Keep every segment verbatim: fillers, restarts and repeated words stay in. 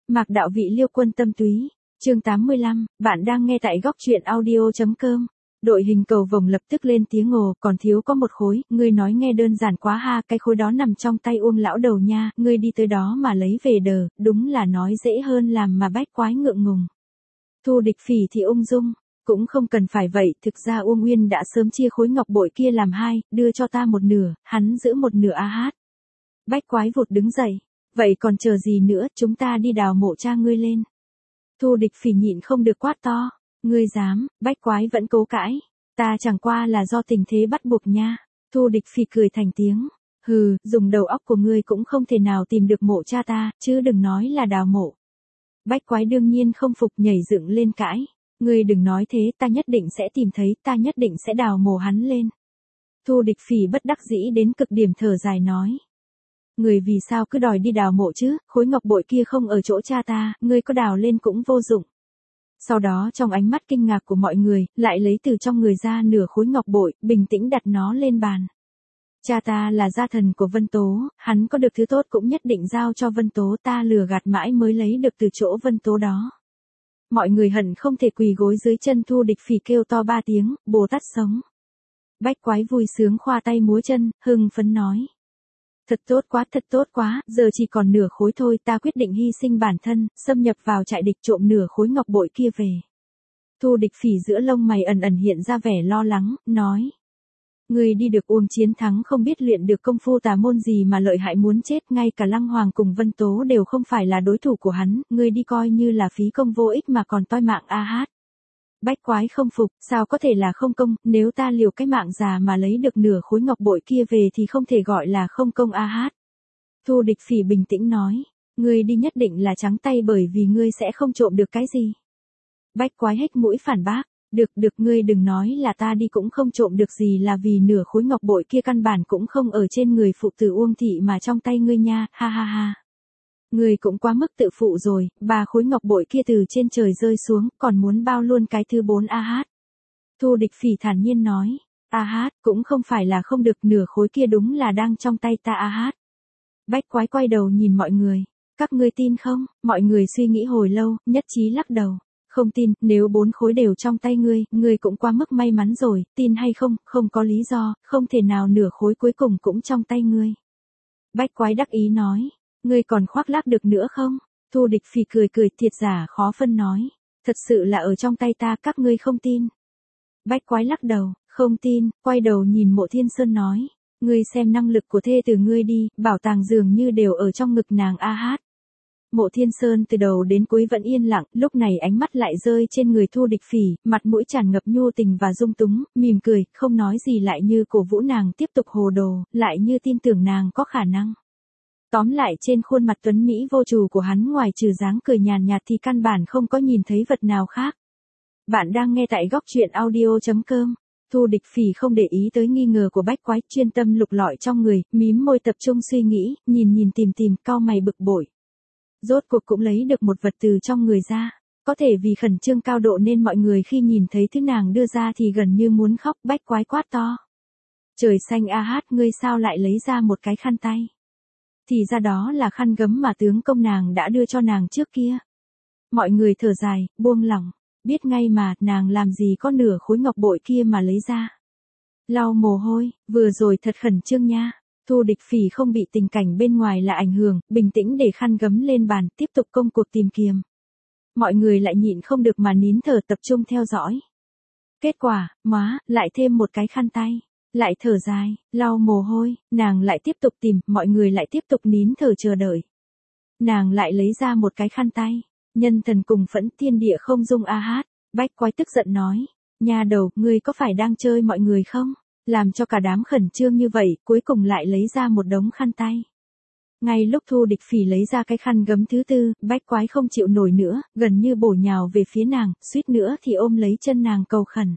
Mạc đạo vị liêu quân tâm túy. Chương tám mươi lăm, bạn đang nghe tại góc truyện audio.com. Đội hình cầu vồng lập tức lên tiếng ồ, còn thiếu có một khối, ngươi nói nghe đơn giản quá ha, cái khối đó nằm trong tay Uông lão đầu nha, ngươi đi tới đó mà lấy về đờ, đúng là nói dễ hơn làm mà Bách Quái ngượng ngùng. Thu Địch Phỉ thì ung dung, cũng không cần phải vậy, thực ra Uông Uyên đã sớm chia khối ngọc bội kia làm hai, đưa cho ta một nửa, hắn giữ một nửa a hát. Bách Quái vụt đứng dậy, vậy còn chờ gì nữa, chúng ta đi đào mộ cha ngươi lên. Thu Địch Phỉ nhịn không được quát to. Ngươi dám, Bách Quái vẫn cố cãi. Ta chẳng qua là do tình thế bắt buộc nha. Thu Địch Phỉ cười thành tiếng. Hừ, dùng đầu óc của ngươi cũng không thể nào tìm được mộ cha ta, chứ đừng nói là đào mộ. Bách Quái đương nhiên không phục, nhảy dựng lên cãi. Ngươi đừng nói thế, ta nhất định sẽ tìm thấy, ta nhất định sẽ đào mộ hắn lên. Thu Địch Phỉ bất đắc dĩ đến cực điểm thở dài nói. Ngươi vì sao cứ đòi đi đào mộ chứ, khối ngọc bội kia không ở chỗ cha ta, ngươi có đào lên cũng vô dụng. Sau đó trong ánh mắt kinh ngạc của mọi người, lại lấy từ trong người ra nửa khối ngọc bội, bình tĩnh đặt nó lên bàn. Cha ta là gia thần của Vân Tố, hắn có được thứ tốt cũng nhất định giao cho Vân Tố, ta lừa gạt mãi mới lấy được từ chỗ Vân Tố đó. Mọi người hận không thể quỳ gối dưới chân Thu Địch Phỉ kêu to ba tiếng, Bồ Tát sống. Bách Quái vui sướng khoa tay múa chân, hưng phấn nói. Thật tốt quá, thật tốt quá, giờ chỉ còn nửa khối thôi, ta quyết định hy sinh bản thân, xâm nhập vào trại địch trộm nửa khối ngọc bội kia về. Thu Địch Phỉ giữa lông mày ẩn ẩn hiện ra vẻ lo lắng, nói. Ngươi đi được Uông Chiến Thắng không biết luyện được công phu tà môn gì mà lợi hại muốn chết, ngay cả Lăng Hoàng cùng Vân Tố đều không phải là đối thủ của hắn, ngươi đi coi như là phí công vô ích mà còn toi mạng a hát. Bách Quái không phục, sao có thể là không công, nếu ta liều cái mạng già mà lấy được nửa khối ngọc bội kia về thì không thể gọi là không công a hát. Thu Địch Phỉ bình tĩnh nói, ngươi đi nhất định là trắng tay bởi vì ngươi sẽ không trộm được cái gì. Bách Quái hết mũi phản bác, được được ngươi đừng nói là ta đi cũng không trộm được gì là vì nửa khối ngọc bội kia căn bản cũng không ở trên người phụ tử Uông thị mà trong tay ngươi nha, ha ha ha. Ngươi cũng quá mức tự phụ rồi, ba khối ngọc bội kia từ trên trời rơi xuống, còn muốn bao luôn cái thứ bốn a hát. Thu Địch Phỉ thản nhiên nói, a hát, cũng không phải là không được, nửa khối kia đúng là đang trong tay ta a hát. Bách Quái quay đầu nhìn mọi người, các ngươi tin không? Mọi người suy nghĩ hồi lâu, nhất trí lắc đầu. Không tin, nếu bốn khối đều trong tay ngươi, ngươi cũng quá mức may mắn rồi, tin hay không, không có lý do, không thể nào nửa khối cuối cùng cũng trong tay ngươi. Bách Quái đắc ý nói. Ngươi còn khoác lác được nữa không? Thu Địch Phỉ cười cười, thiệt giả khó phân nói. Thật sự là ở trong tay ta, các ngươi không tin. Bách Quái lắc đầu, không tin, quay đầu nhìn Mộ Thiên Sơn nói. Ngươi xem năng lực của thê từ ngươi đi, bảo tàng dường như đều ở trong ngực nàng a hát. Mộ Thiên Sơn từ đầu đến cuối vẫn yên lặng, lúc này ánh mắt lại rơi trên người Thu Địch Phỉ, mặt mũi tràn ngập nhu tình và dung túng, mỉm cười, không nói gì lại như cổ vũ nàng tiếp tục hồ đồ, lại như tin tưởng nàng có khả năng. Tóm lại trên khuôn mặt tuấn Mỹ vô trù của hắn ngoài trừ dáng cười nhàn nhạt thì căn bản không có nhìn thấy vật nào khác. Bạn đang nghe tại góc truyện audio.com. Thu Địch Phỉ không để ý tới nghi ngờ của Bách Quái, chuyên tâm lục lọi trong người, mím môi tập trung suy nghĩ, nhìn nhìn tìm tìm, cau mày bực bội. Rốt cuộc cũng lấy được một vật từ trong người ra. Có thể vì khẩn trương cao độ nên mọi người khi nhìn thấy thứ nàng đưa ra thì gần như muốn khóc. Bách Quái quát to. Trời xanh a hát, ngươi sao lại lấy ra một cái khăn tay? Thì ra đó là khăn gấm mà tướng công nàng đã đưa cho nàng trước kia. Mọi người thở dài, buông lỏng, biết ngay mà, nàng làm gì có nửa khối ngọc bội kia mà lấy ra. Lau mồ hôi, vừa rồi thật khẩn trương nha. Thu Địch Phỉ không bị tình cảnh bên ngoài là ảnh hưởng, bình tĩnh để khăn gấm lên bàn, tiếp tục công cuộc tìm kiếm. Mọi người lại nhịn không được mà nín thở tập trung theo dõi. Kết quả, móa, lại thêm một cái khăn tay. Lại thở dài, lau mồ hôi, nàng lại tiếp tục tìm, mọi người lại tiếp tục nín thở chờ đợi. Nàng lại lấy ra một cái khăn tay, nhân thần cùng phẫn thiên địa không dung a hát. Bách Quái tức giận nói, nha đầu, ngươi có phải đang chơi mọi người không? Làm cho cả đám khẩn trương như vậy, cuối cùng lại lấy ra một đống khăn tay. Ngay lúc Thu Địch Phỉ lấy ra cái khăn gấm thứ tư, Bách Quái không chịu nổi nữa, gần như bổ nhào về phía nàng, suýt nữa thì ôm lấy chân nàng cầu khẩn.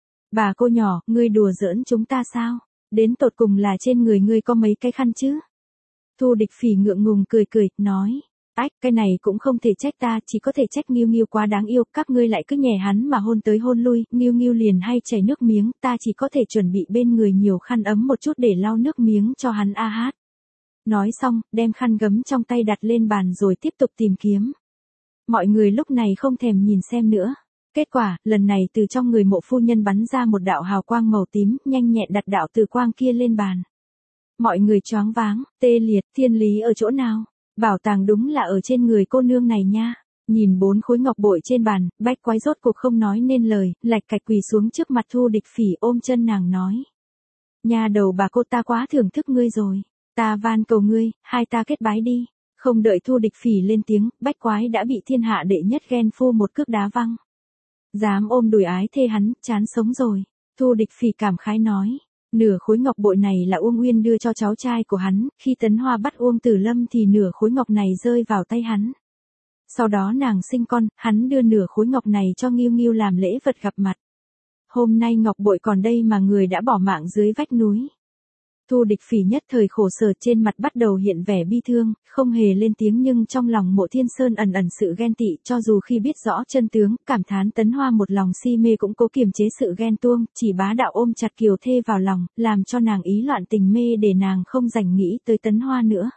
Bà cô nhỏ, ngươi đùa giỡn chúng ta sao? Đến tột cùng là trên người ngươi có mấy cái khăn chứ? Thu Địch Phỉ ngượng ngùng cười cười, nói. Ách, cái này cũng không thể trách ta, chỉ có thể trách Nghiêu Nghiêu quá đáng yêu, các ngươi lại cứ nhè hắn mà hôn tới hôn lui, Nghiêu Nghiêu liền hay chảy nước miếng, ta chỉ có thể chuẩn bị bên người nhiều khăn ấm một chút để lau nước miếng cho hắn a hát. Nói xong, đem khăn gấm trong tay đặt lên bàn rồi tiếp tục tìm kiếm. Mọi người lúc này không thèm nhìn xem nữa. Kết quả, lần này từ trong người Mộ phu nhân bắn ra một đạo hào quang màu tím, nhanh nhẹn đặt đạo từ quang kia lên bàn. Mọi người choáng váng, tê liệt, thiên lý ở chỗ nào? Bảo tàng đúng là ở trên người cô nương này nha. Nhìn bốn khối ngọc bội trên bàn, Bách Quái rốt cuộc không nói nên lời, lạch cạch quỳ xuống trước mặt Thu Địch Phỉ ôm chân nàng nói. Nhà đầu bà cô ta quá thưởng thức ngươi rồi. Ta van cầu ngươi, hai ta kết bái đi. Không đợi Thu Địch Phỉ lên tiếng, Bách Quái đã bị thiên hạ đệ nhất ghen phu một cước đá văng. Dám ôm đùi ái thê hắn, chán sống rồi. Thu Địch Phỉ cảm khái nói. Nửa khối ngọc bội này là Uông Uyên đưa cho cháu trai của hắn, khi Tấn Hoa bắt Uông Tử Lâm thì nửa khối ngọc này rơi vào tay hắn. Sau đó nàng sinh con, hắn đưa nửa khối ngọc này cho Nghiêu Nghiêu làm lễ vật gặp mặt. Hôm nay ngọc bội còn đây mà người đã bỏ mạng dưới vách núi. Thu Địch Phỉ nhất thời khổ sở, trên mặt bắt đầu hiện vẻ bi thương, không hề lên tiếng, nhưng trong lòng Mộ Thiên Sơn ẩn ẩn sự ghen tị, cho dù khi biết rõ chân tướng, cảm thán Tấn Hoa một lòng si mê cũng cố kiềm chế sự ghen tuông, chỉ bá đạo ôm chặt Kiều Thê vào lòng, làm cho nàng ý loạn tình mê để nàng không rảnh nghĩ tới Tấn Hoa nữa.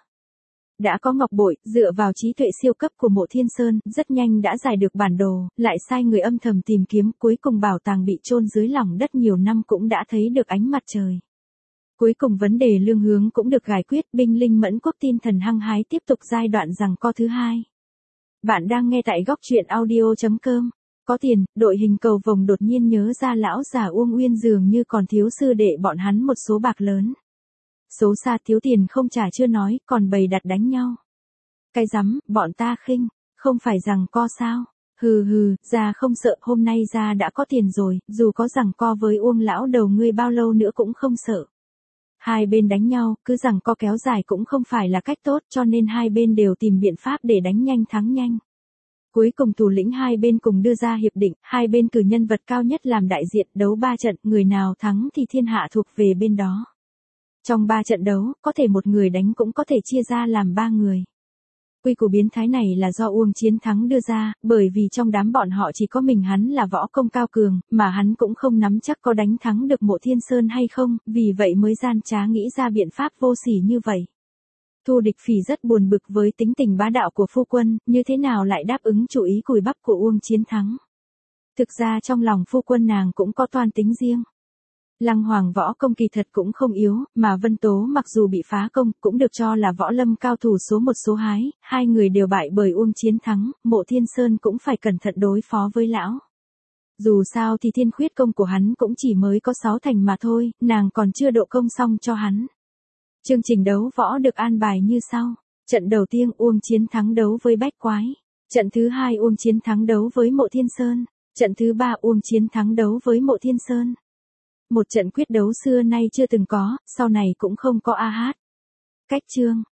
Đã có ngọc bội, dựa vào trí tuệ siêu cấp của Mộ Thiên Sơn, rất nhanh đã giải được bản đồ, lại sai người âm thầm tìm kiếm, cuối cùng bảo tàng bị chôn dưới lòng đất nhiều năm cũng đã thấy được ánh mặt trời. Cuối cùng vấn đề lương hướng cũng được giải quyết, binh linh mẫn quốc tin thần hăng hái tiếp tục giai đoạn giằng co thứ hai. Bạn đang nghe tại góc truyện audio chấm com. Có tiền, đội hình cầu vồng đột nhiên nhớ ra lão già Uông Uyên dường như còn thiếu sư đệ bọn hắn một số bạc lớn. Xấu xa thiếu tiền không trả chưa nói, còn bày đặt đánh nhau. Cái rắm, bọn ta khinh, không phải giằng co sao? Hừ hừ, ra không sợ, hôm nay ra đã có tiền rồi, dù có giằng co với Uông lão đầu ngươi bao lâu nữa cũng không sợ. Hai bên đánh nhau, cứ giằng co kéo dài cũng không phải là cách tốt, cho nên hai bên đều tìm biện pháp để đánh nhanh thắng nhanh. Cuối cùng thủ lĩnh hai bên cùng đưa ra hiệp định, hai bên cử nhân vật cao nhất làm đại diện, đấu ba trận, người nào thắng thì thiên hạ thuộc về bên đó. Trong ba trận đấu, có thể một người đánh cũng có thể chia ra làm ba người. Quy củ biến thái này là do Uông Chiến Thắng đưa ra, bởi vì trong đám bọn họ chỉ có mình hắn là võ công cao cường, mà hắn cũng không nắm chắc có đánh thắng được Mộ Thiên Sơn hay không, vì vậy mới gian trá nghĩ ra biện pháp vô sỉ như vậy. Thu Địch Phỉ rất buồn bực với tính tình bá đạo của phu quân, như thế nào lại đáp ứng chủ ý cùi bắp của Uông Chiến Thắng. Thực ra trong lòng phu quân nàng cũng có toan tính riêng. Lăng Hoàng võ công kỳ thật cũng không yếu, mà Vân Tố mặc dù bị phá công, cũng được cho là võ lâm cao thủ số một số hai, hai người đều bại bởi Uông Chiến Thắng, Mộ Thiên Sơn cũng phải cẩn thận đối phó với lão. Dù sao thì thiên khuyết công của hắn cũng chỉ mới có sáu thành mà thôi, nàng còn chưa độ công xong cho hắn. Chương trình đấu võ được an bài như sau. Trận đầu tiên Uông Chiến Thắng đấu với Bách Quái. Trận thứ hai Uông Chiến Thắng đấu với Mộ Thiên Sơn. Trận thứ ba Uông Chiến Thắng đấu với Mộ Thiên Sơn. Một trận quyết đấu xưa nay chưa từng có, sau này cũng không có a hát. Cách chương.